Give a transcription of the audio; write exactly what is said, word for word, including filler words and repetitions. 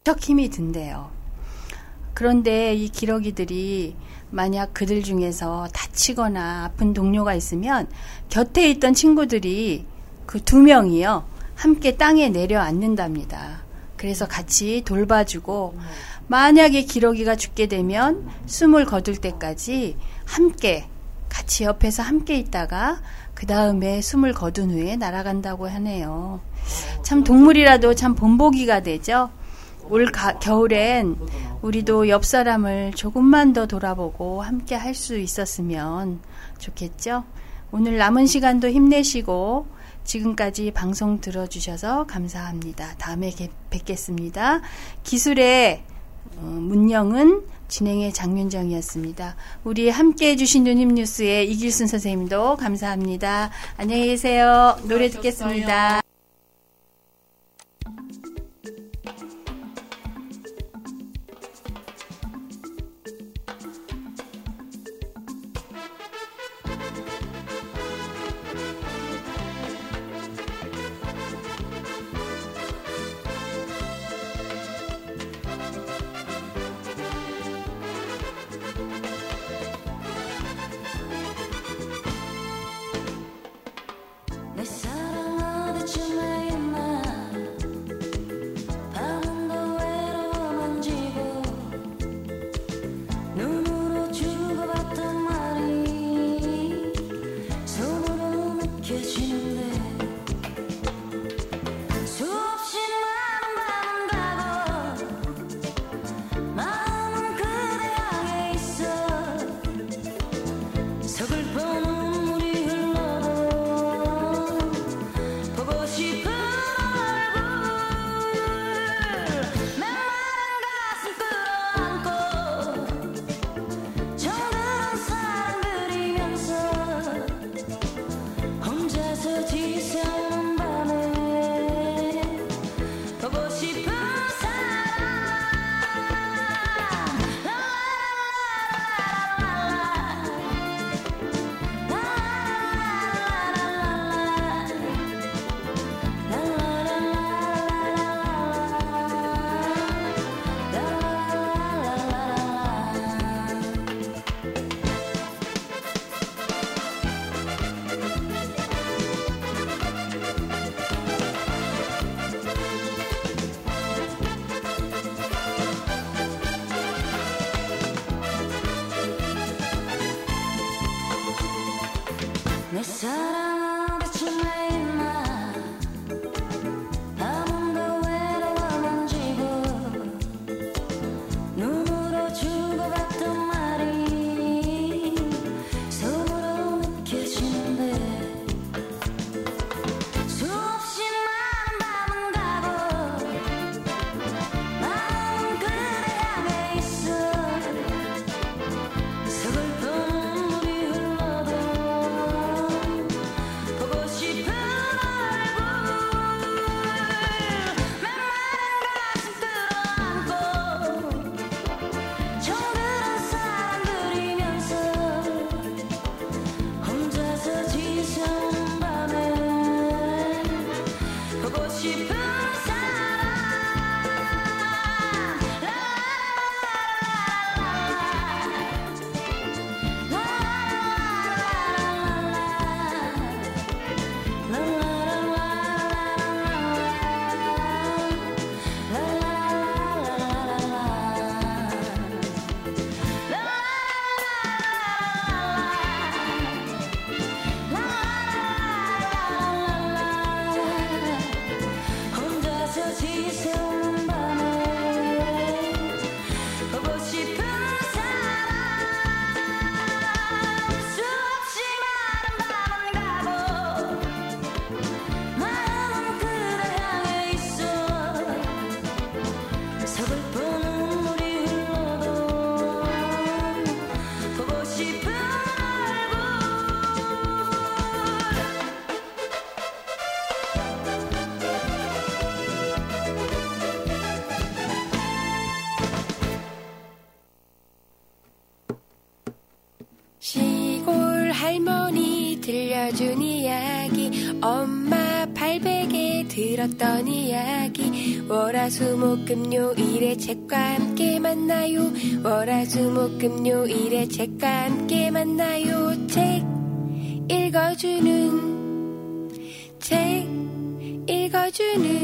척척 힘이 든대요. 그런데 이 기러기들이 만약 그들 중에서 다치거나 아픈 동료가 있으면 곁에 있던 친구들이 그 두 명이요 함께 땅에 내려앉는답니다. 그래서 같이 돌봐주고 만약에 기러기가 죽게 되면 숨을 거둘 때까지 함께 같이 옆에서 함께 있다가 그 다음에 숨을 거둔 후에 날아간다고 하네요. 참 동물이라도 참 본보기가 되죠. 올 가, 겨울엔 우리도 옆 사람을 조금만 더 돌아보고 함께 할 수 있었으면 좋겠죠. 오늘 남은 시간도 힘내시고 지금까지 방송 들어주셔서 감사합니다. 다음에 뵙겠습니다. 기술의 어, 문영은 진행의 장윤정이었습니다. 우리 함께 해주신 누님뉴스의 이길순 선생님도 감사합니다. 안녕히 계세요. 노래 듣겠습니다. 내 사랑 어디쯤에 있나 밤도 외로워만 지고 눈으로 주고받던 말이 손으로 느껴지는데 수없이 많은 밤은 가고 마음은 그대 향해 있어 서글픈 눈물이 흘러도 보고 싶은 얼굴 메마른 가슴 끌어안고 정들은 사람 그리면서 혼자서 지새우는 밤에 보고 싶은 혼자서 지새우는 밤에 보고 싶은 사람 수없이 많은 밤은 가고 마음은 그대 향해 있어 서글픈 눈물이 흘러도 보고 싶은 시골 할머니 들려준 이야기 엄마 발베개 들었던 이야기 월화수목금요일에 책과 함께 만나요. 월화수목금요일에 책과 함께 만나요. 책 읽어주는 책 읽어주는